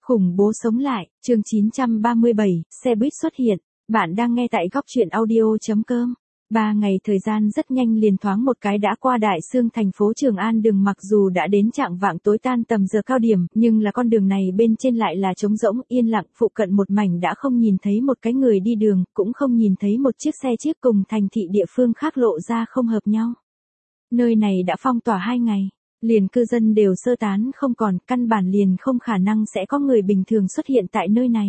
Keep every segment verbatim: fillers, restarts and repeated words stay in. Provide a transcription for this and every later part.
Khủng bố sống lại, chương chín trăm ba mươi bảy, xe buýt xuất hiện. Bạn đang nghe tại góc truyện audio.com. Ba ngày thời gian rất nhanh liền thoáng một cái đã qua Đại Xương thành phố Trường An đường, mặc dù đã đến trạng vạng tối tan tầm giờ cao điểm, nhưng là con đường này bên trên lại là trống rỗng, yên lặng, phụ cận một mảnh đã không nhìn thấy một cái người đi đường, cũng không nhìn thấy một chiếc xe chiếc cùng thành thị địa phương khác lộ ra không hợp nhau. Nơi này đã phong tỏa hai ngày. Liền cư dân đều sơ tán không còn, căn bản liền không khả năng sẽ có người bình thường xuất hiện tại nơi này.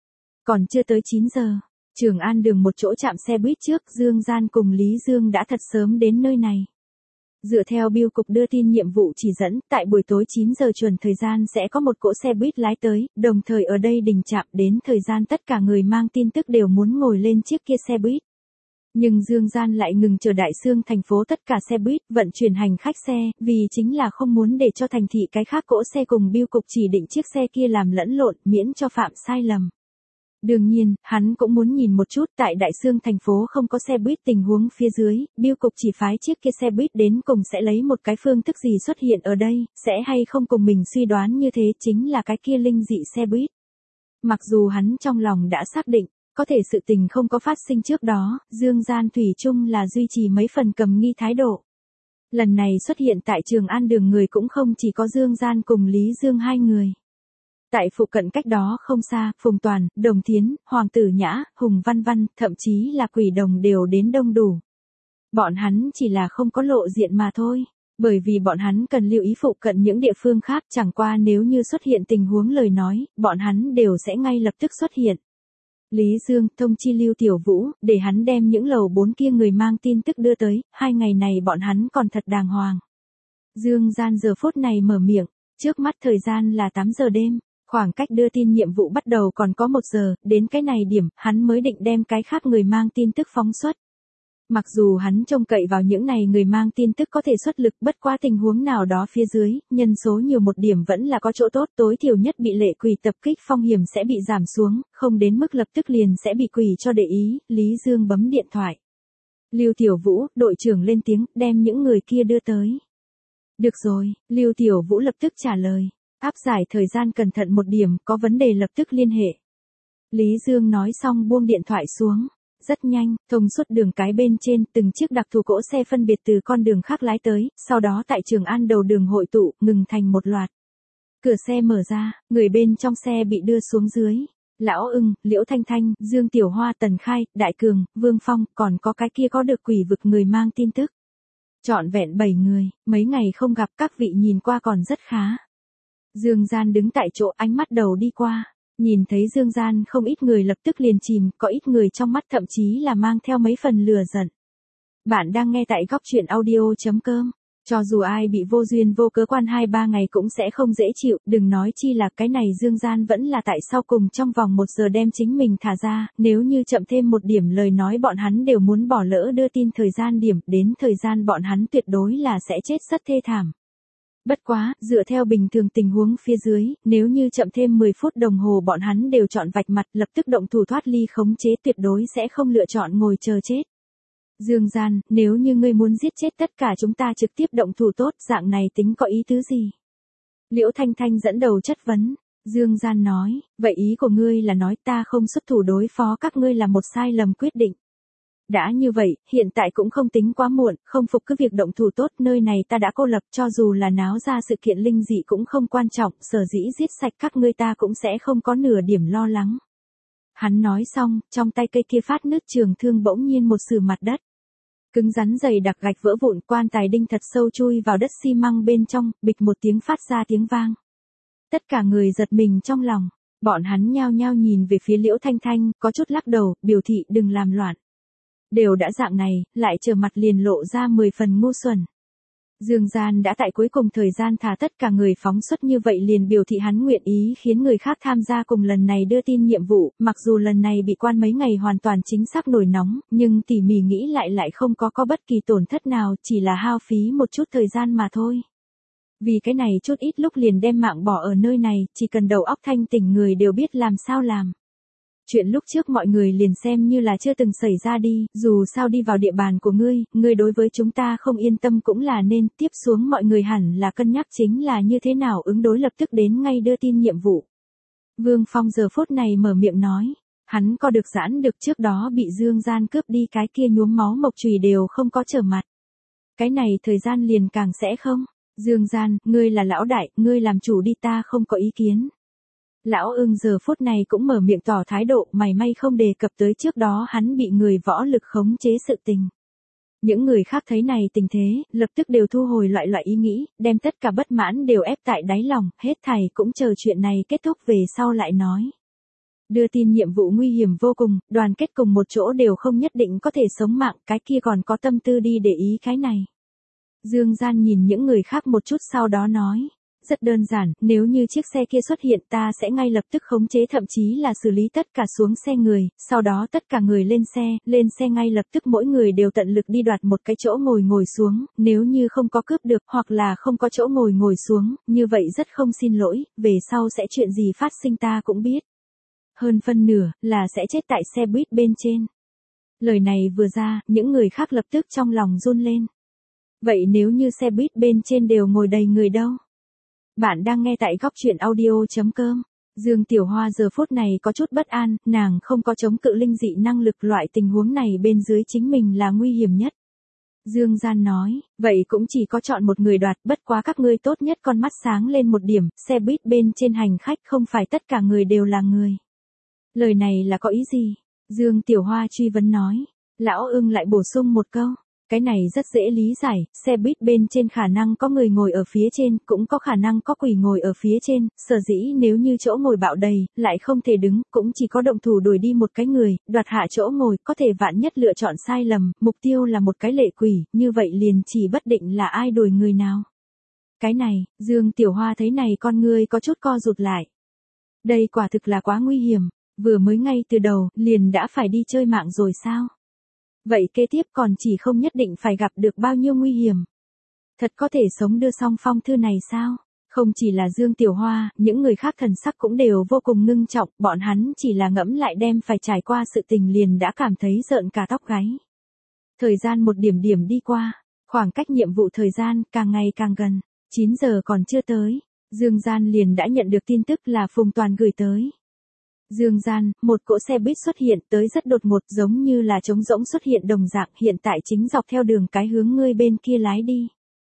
Còn chưa tới chín giờ, Trường An đường một chỗ trạm xe buýt trước, Dương Gian cùng Lý Dương đã thật sớm đến nơi này. Dựa theo bưu cục đưa tin nhiệm vụ chỉ dẫn, tại buổi tối chín giờ chuẩn thời gian sẽ có một cỗ xe buýt lái tới, đồng thời ở đây đình trạm, đến thời gian tất cả người mang tin tức đều muốn ngồi lên chiếc kia xe buýt. Nhưng Dương Gian lại ngừng chờ Đại Xương thành phố tất cả xe buýt vận chuyển hành khách xe, vì chính là không muốn để cho thành thị cái khác cỗ xe cùng bưu cục chỉ định chiếc xe kia làm lẫn lộn, miễn cho phạm sai lầm. Đương nhiên, hắn cũng muốn nhìn một chút tại Đại Xương thành phố không có xe buýt tình huống phía dưới, bưu cục chỉ phái chiếc kia xe buýt đến cùng sẽ lấy một cái phương thức gì xuất hiện ở đây, sẽ hay không cùng mình suy đoán như thế chính là cái kia linh dị xe buýt. Mặc dù hắn trong lòng đã xác định, có thể sự tình không có phát sinh trước đó, Dương Gian thủy chung là duy trì mấy phần cầm nghi thái độ. Lần này xuất hiện tại Trường An đường người cũng không chỉ có Dương Gian cùng Lý Dương hai người. Tại phụ cận cách đó không xa, Phùng Toàn, Đồng Thiến, Hoàng Tử Nhã, Hùng Văn Văn, thậm chí là Quỷ Đồng đều đến đông đủ. Bọn hắn chỉ là không có lộ diện mà thôi. Bởi vì bọn hắn cần lưu ý phụ cận những địa phương khác, chẳng qua nếu như xuất hiện tình huống lời nói, bọn hắn đều sẽ ngay lập tức xuất hiện. Lý Dương thông chi Lưu Tiểu Vũ, để hắn đem những lầu bốn kia người mang tin tức đưa tới, hai ngày này bọn hắn còn thật đàng hoàng. Dương Gian giờ phút này mở miệng, trước mắt thời gian là tám giờ đêm, khoảng cách đưa tin nhiệm vụ bắt đầu còn có một giờ, đến cái này điểm, hắn mới định đem cái khác người mang tin tức phóng xuất. Mặc dù hắn trông cậy vào những này người mang tin tức có thể xuất lực, bất qua tình huống nào đó phía dưới, nhân số nhiều một điểm vẫn là có chỗ tốt, tối thiểu nhất bị lệ quỷ tập kích phong hiểm sẽ bị giảm xuống, không đến mức lập tức liền sẽ bị quỷ cho để ý. Lý Dương bấm điện thoại. Lưu Tiểu Vũ, đội trưởng lên tiếng, đem những người kia đưa tới. Được rồi, Lưu Tiểu Vũ lập tức trả lời. Áp giải thời gian cẩn thận một điểm, có vấn đề lập tức liên hệ. Lý Dương nói xong buông điện thoại xuống. Rất nhanh, thông suốt đường cái bên trên, từng chiếc đặc thù cỗ xe phân biệt từ con đường khác lái tới, sau đó tại Trường An đầu đường hội tụ, ngừng thành một loạt. Cửa xe mở ra, người bên trong xe bị đưa xuống dưới. Lão Ưng, Liễu Thanh Thanh, Dương Tiểu Hoa, Tần Khai, Đại Cường, Vương Phong, còn có cái kia có được quỷ vực người mang tin tức. Trọn vẹn bảy người, mấy ngày không gặp, các vị nhìn qua còn rất khá. Dương Gian đứng tại chỗ, ánh mắt đầu đi qua. Nhìn thấy Dương Gian không ít người lập tức liền chìm, có ít người trong mắt thậm chí là mang theo mấy phần lừa giận. Bạn đang nghe tại góc truyện audio.com. Cho dù ai bị vô duyên vô cớ quan hai ba ngày cũng sẽ không dễ chịu, đừng nói chi là cái này Dương Gian vẫn là tại sau cùng trong vòng một giờ đem chính mình thả ra, nếu như chậm thêm một điểm lời nói bọn hắn đều muốn bỏ lỡ đưa tin thời gian điểm, đến thời gian bọn hắn tuyệt đối là sẽ chết rất thê thảm. Bất quá, dựa theo bình thường tình huống phía dưới, nếu như chậm thêm mười phút đồng hồ bọn hắn đều chọn vạch mặt, lập tức động thủ thoát ly khống chế, tuyệt đối sẽ không lựa chọn ngồi chờ chết. Dương Gian, nếu như ngươi muốn giết chết tất cả chúng ta trực tiếp động thủ tốt, dạng này tính có ý tứ gì? Liễu Thanh Thanh dẫn đầu chất vấn. Dương Gian nói, vậy ý của ngươi là nói ta không xuất thủ đối phó các ngươi là một sai lầm quyết định. Đã như vậy, hiện tại cũng không tính quá muộn, không phục cứ việc động thủ tốt, nơi này ta đã cô lập, cho dù là náo ra sự kiện linh dị cũng không quan trọng, sở dĩ giết sạch các ngươi ta cũng sẽ không có nửa điểm lo lắng. Hắn nói xong, trong tay cây kia phát nứt trường thương bỗng nhiên một sừ mặt đất. Cứng rắn dày đặc gạch vỡ vụn, quan tài đinh thật sâu chui vào đất xi măng bên trong, bịch một tiếng phát ra tiếng vang. Tất cả người giật mình trong lòng, bọn hắn nhao nhao nhìn về phía Liễu Thanh Thanh, có chút lắc đầu, biểu thị đừng làm loạn. Đều đã dạng này, lại trở mặt liền lộ ra mười phần ngu xuẩn. Dương Gian đã tại cuối cùng thời gian thả tất cả người phóng xuất như vậy liền biểu thị hắn nguyện ý khiến người khác tham gia cùng lần này đưa tin nhiệm vụ, mặc dù lần này bị quan mấy ngày hoàn toàn chính xác nổi nóng, nhưng tỉ mỉ nghĩ lại lại không có có bất kỳ tổn thất nào, chỉ là hao phí một chút thời gian mà thôi. Vì cái này chút ít lúc liền đem mạng bỏ ở nơi này, chỉ cần đầu óc thanh tỉnh người đều biết làm sao làm. Chuyện lúc trước mọi người liền xem như là chưa từng xảy ra đi, dù sao đi vào địa bàn của ngươi, ngươi đối với chúng ta không yên tâm cũng là nên, tiếp xuống mọi người hẳn là cân nhắc chính là như thế nào ứng đối lập tức đến ngay đưa tin nhiệm vụ. Vương Phong giờ phút này mở miệng nói. Hắn co được giãn được trước đó bị Dương Gian cướp đi cái kia nhuốm máu mộc chùy đều không có trở mặt. Cái này thời gian liền càng sẽ không. Dương Gian, ngươi là lão đại, ngươi làm chủ đi ta không có ý kiến. Lão Ưng giờ phút này cũng mở miệng tỏ thái độ mày may không đề cập tới trước đó hắn bị người võ lực khống chế sự tình. Những người khác thấy này tình thế, lập tức đều thu hồi loại loại ý nghĩ, đem tất cả bất mãn đều ép tại đáy lòng, hết thảy cũng chờ chuyện này kết thúc về sau lại nói. Đưa tin nhiệm vụ nguy hiểm vô cùng, đoàn kết cùng một chỗ đều không nhất định có thể sống mạng, cái kia còn có tâm tư đi để ý cái này. Dương Gian nhìn những người khác một chút sau đó nói. Rất đơn giản, nếu như chiếc xe kia xuất hiện ta sẽ ngay lập tức khống chế thậm chí là xử lý tất cả xuống xe người, sau đó tất cả người lên xe, lên xe ngay lập tức mỗi người đều tận lực đi đoạt một cái chỗ ngồi ngồi xuống, nếu như không có cướp được hoặc là không có chỗ ngồi ngồi xuống, như vậy rất không xin lỗi, về sau sẽ chuyện gì phát sinh ta cũng biết. Hơn phân nửa, là sẽ chết tại xe buýt bên trên. Lời này vừa ra, những người khác lập tức trong lòng run lên. Vậy nếu như xe buýt bên trên đều ngồi đầy người đâu? Bạn đang nghe tại góc chuyện audio chấm com. Dương Tiểu Hoa giờ phút này có chút bất an, nàng không có chống cự linh dị năng lực loại tình huống này bên dưới chính mình là nguy hiểm nhất. Dương Gian nói, vậy cũng chỉ có chọn một người đoạt, bất quá các ngươi tốt nhất con mắt sáng lên một điểm, xe buýt bên trên hành khách không phải tất cả người đều là người. Lời này là có ý gì? Dương Tiểu Hoa truy vấn nói. Lão Ưng lại bổ sung một câu. Cái này rất dễ lý giải, xe buýt bên trên khả năng có người ngồi ở phía trên, cũng có khả năng có quỷ ngồi ở phía trên, sở dĩ nếu như chỗ ngồi bạo đầy, lại không thể đứng, cũng chỉ có động thủ đuổi đi một cái người, đoạt hạ chỗ ngồi, có thể vạn nhất lựa chọn sai lầm, mục tiêu là một cái lệ quỷ, như vậy liền chỉ bất định là ai đuổi người nào. Cái này, Dương Tiểu Hoa thấy này con ngươi có chút co rụt lại. Đây quả thực là quá nguy hiểm, vừa mới ngay từ đầu, liền đã phải đi chơi mạng rồi sao? Vậy kế tiếp còn chỉ không nhất định phải gặp được bao nhiêu nguy hiểm. Thật có thể sống đưa xong phong thư này sao? Không chỉ là Dương Tiểu Hoa, những người khác thần sắc cũng đều vô cùng ngưng trọng, bọn hắn chỉ là ngẫm lại đem phải trải qua sự tình liền đã cảm thấy rợn cả tóc gáy. Thời gian một điểm điểm đi qua, khoảng cách nhiệm vụ thời gian càng ngày càng gần, chín giờ còn chưa tới, Dương Gian liền đã nhận được tin tức là Phùng Toàn gửi tới. Dương Gian, một cỗ xe buýt xuất hiện tới rất đột ngột giống như là trống rỗng xuất hiện đồng dạng hiện tại chính dọc theo đường cái hướng ngươi bên kia lái đi.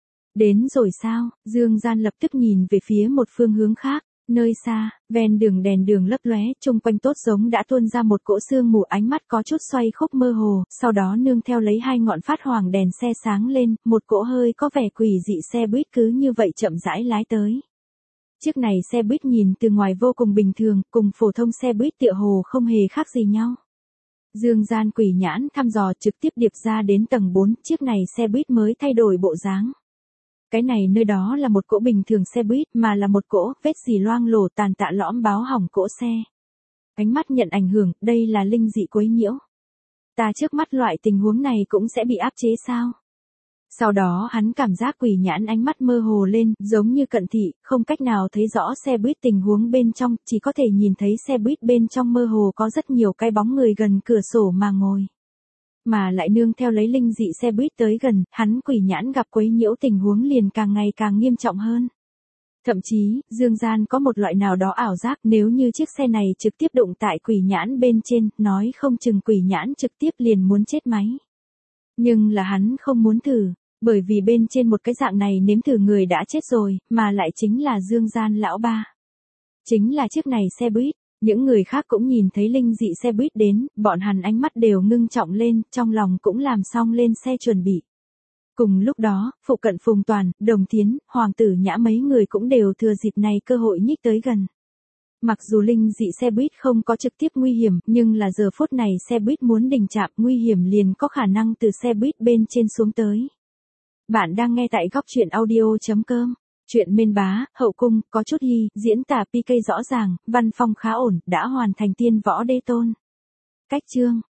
Đến rồi sao? Dương Gian lập tức nhìn về phía một phương hướng khác, nơi xa, ven đường đèn đường lấp lóe, chung quanh tốt giống đã tuôn ra một cỗ sương mù ánh mắt có chút xoay khúc mơ hồ, sau đó nương theo lấy hai ngọn phát hoàng đèn xe sáng lên, một cỗ hơi có vẻ quỷ dị xe buýt cứ như vậy chậm rãi lái tới. Chiếc này xe buýt nhìn từ ngoài vô cùng bình thường, cùng phổ thông xe buýt tựa hồ không hề khác gì nhau. Dương Gian quỷ nhãn thăm dò trực tiếp điệp ra đến tầng bốn, chiếc này xe buýt mới thay đổi bộ dáng. Cái này nơi đó là một cỗ bình thường xe buýt mà là một cỗ vết dì loang lổ tàn tạ lõm báo hỏng cỗ xe. Ánh mắt nhận ảnh hưởng, đây là linh dị quấy nhiễu. Ta trước mắt loại tình huống này cũng sẽ bị áp chế sao? Sau đó hắn cảm giác quỷ nhãn ánh mắt mơ hồ lên, giống như cận thị, không cách nào thấy rõ xe buýt tình huống bên trong, chỉ có thể nhìn thấy xe buýt bên trong mơ hồ có rất nhiều cái bóng người gần cửa sổ mà ngồi. Mà lại nương theo lấy linh dị xe buýt tới gần, hắn quỷ nhãn gặp quấy nhiễu tình huống liền càng ngày càng nghiêm trọng hơn. Thậm chí, Dương Gian có một loại nào đó ảo giác nếu như chiếc xe này trực tiếp đụng tại quỷ nhãn bên trên, nói không chừng quỷ nhãn trực tiếp liền muốn chết máy. Nhưng là hắn không muốn thử. Bởi vì bên trên một cái dạng này nếm thử người đã chết rồi, mà lại chính là Dương Gian lão ba. Chính là chiếc này xe buýt, những người khác cũng nhìn thấy linh dị xe buýt đến, bọn hắn ánh mắt đều ngưng trọng lên, trong lòng cũng làm xong lên xe chuẩn bị. Cùng lúc đó, phụ cận Phùng Toàn, Đồng Tiến, Hoàng Tử Nhã mấy người cũng đều thừa dịp này cơ hội nhích tới gần. Mặc dù linh dị xe buýt không có trực tiếp nguy hiểm, nhưng là giờ phút này xe buýt muốn đình trạm nguy hiểm liền có khả năng từ xe buýt bên trên xuống tới. Bạn đang nghe tại góc chuyện audio chấm com. Chuyện mên bá, hậu cung, có chút hy, diễn tả pê ca rõ ràng, văn phong khá ổn, đã hoàn thành tiên võ đế tôn. Cách chương.